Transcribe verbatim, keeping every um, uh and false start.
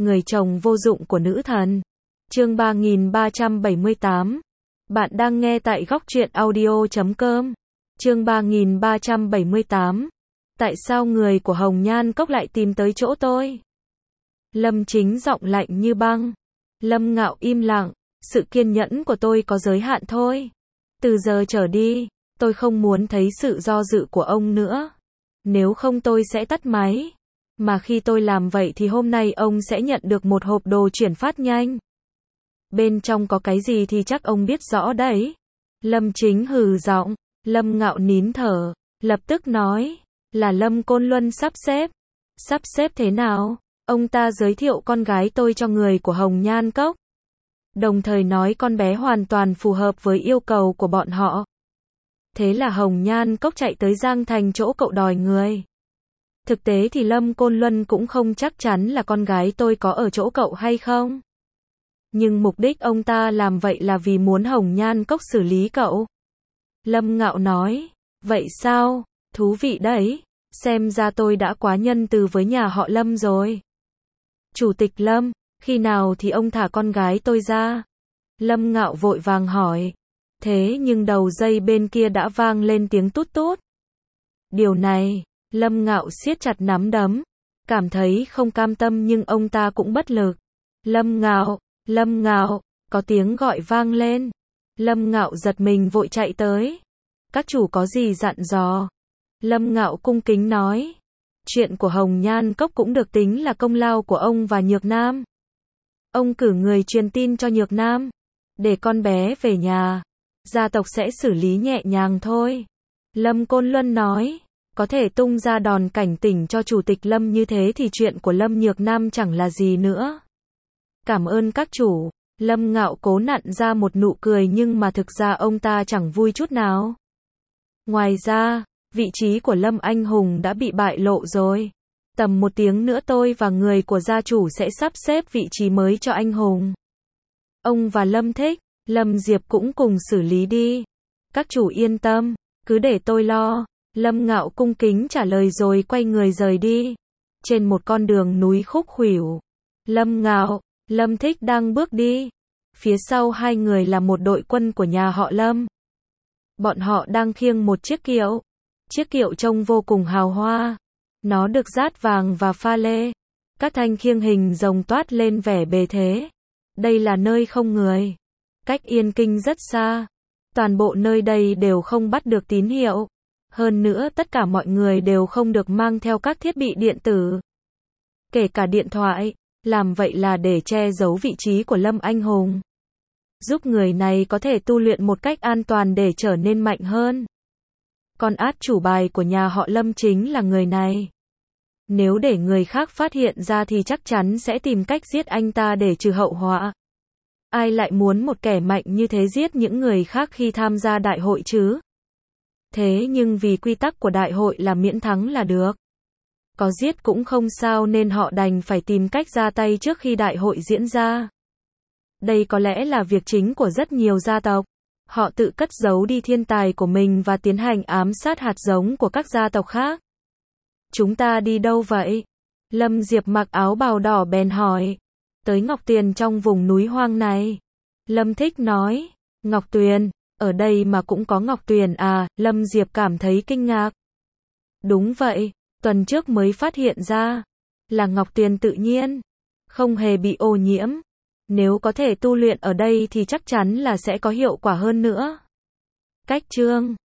Người chồng vô dụng của nữ thần. Chương ba nghìn ba trăm bảy mươi tám. Bạn đang nghe tại góc truyện audio chấm com. Chương ba nghìn ba trăm bảy mươi tám. Tại sao người của Hồng Nhan Cốc lại tìm tới chỗ tôi? Lâm Chính giọng lạnh như băng. Lâm Ngạo im lặng. Sự kiên nhẫn của tôi có giới hạn thôi. Từ giờ trở đi, tôi không muốn thấy sự do dự của ông nữa. Nếu không tôi sẽ tắt máy. Mà khi tôi làm vậy thì hôm nay ông sẽ nhận được một hộp đồ chuyển phát nhanh. Bên trong có cái gì thì chắc ông biết rõ đấy. Lâm Chính hừ giọng. Lâm Ngạo nín thở, lập tức nói, là Lâm Côn Luân sắp xếp. Sắp xếp thế nào? Ông ta giới thiệu con gái tôi cho người của Hồng Nhan Cốc. Đồng thời nói con bé hoàn toàn phù hợp với yêu cầu của bọn họ. Thế là Hồng Nhan Cốc chạy tới Giang Thành chỗ cậu đòi người. Thực tế thì Lâm Côn Luân cũng không chắc chắn là con gái tôi có ở chỗ cậu hay không. Nhưng mục đích ông ta làm vậy là vì muốn Hồng Nhan Cốc xử lý cậu. Lâm Ngạo nói, vậy sao? Thú vị đấy. Xem ra tôi đã quá nhân từ với nhà họ Lâm rồi. Chủ tịch Lâm, khi nào thì ông thả con gái tôi ra? Lâm Ngạo vội vàng hỏi. Thế nhưng đầu dây bên kia đã vang lên tiếng tút tút. Điều này, Lâm Ngạo siết chặt nắm đấm, cảm thấy không cam tâm nhưng ông ta cũng bất lực. Lâm Ngạo, Lâm Ngạo, có tiếng gọi vang lên. Lâm Ngạo giật mình vội chạy tới. Các chủ có gì dặn dò? Lâm Ngạo cung kính nói. Chuyện của Hồng Nhan Cốc cũng được tính là công lao của ông và Nhược Nam. Ông cử người truyền tin cho Nhược Nam. Để con bé về nhà. Gia tộc sẽ xử lý nhẹ nhàng thôi. Lâm Côn Luân nói. Có thể tung ra đòn cảnh tỉnh cho chủ tịch Lâm như thế thì chuyện của Lâm Nhược Nam chẳng là gì nữa. Cảm ơn các chủ. Lâm Ngạo cố nặn ra một nụ cười nhưng mà thực ra ông ta chẳng vui chút nào. Ngoài ra, vị trí của Lâm Anh Hùng đã bị bại lộ rồi. Tầm một tiếng nữa tôi và người của gia chủ sẽ sắp xếp vị trí mới cho anh Hùng. Ông và Lâm Thích, Lâm Diệp cũng cùng xử lý đi. Các chủ yên tâm, cứ để tôi lo. Lâm Ngạo cung kính trả lời rồi quay người rời đi. Trên một con đường núi khúc khuỷu, Lâm Ngạo, Lâm Thích đang bước đi. Phía sau hai người là một đội quân của nhà họ Lâm. Bọn họ đang khiêng một chiếc kiệu. Chiếc kiệu trông vô cùng hào hoa. Nó được dát vàng và pha lê. Các thanh khiêng hình rồng toát lên vẻ bề thế. Đây là nơi không người. Cách Yên Kinh rất xa. Toàn bộ nơi đây đều không bắt được tín hiệu. Hơn nữa tất cả mọi người đều không được mang theo các thiết bị điện tử. Kể cả điện thoại. Làm vậy là để che giấu vị trí của Lâm Anh Hùng. Giúp người này có thể tu luyện một cách an toàn để trở nên mạnh hơn. Con át chủ bài của nhà họ Lâm chính là người này. Nếu để người khác phát hiện ra thì chắc chắn sẽ tìm cách giết anh ta để trừ hậu họa. Ai lại muốn một kẻ mạnh như thế giết những người khác khi tham gia đại hội chứ? Thế nhưng vì quy tắc của đại hội là miễn thắng là được. Có giết cũng không sao nên họ đành phải tìm cách ra tay trước khi đại hội diễn ra. Đây có lẽ là việc chính của rất nhiều gia tộc. Họ tự cất giấu đi thiên tài của mình và tiến hành ám sát hạt giống của các gia tộc khác. Chúng ta đi đâu vậy? Lâm Diệp mặc áo bào đỏ bèn hỏi. Tới Ngọc Tuyền trong vùng núi hoang này. Lâm Thích nói. Ngọc Tuyền, ở đây mà cũng có Ngọc Tuyền à? Lâm Diệp cảm thấy kinh ngạc. Đúng vậy, tuần trước mới phát hiện ra. Là Ngọc Tuyền tự nhiên. Không hề bị ô nhiễm. Nếu có thể tu luyện ở đây thì chắc chắn là sẽ có hiệu quả hơn nữa. Cách chương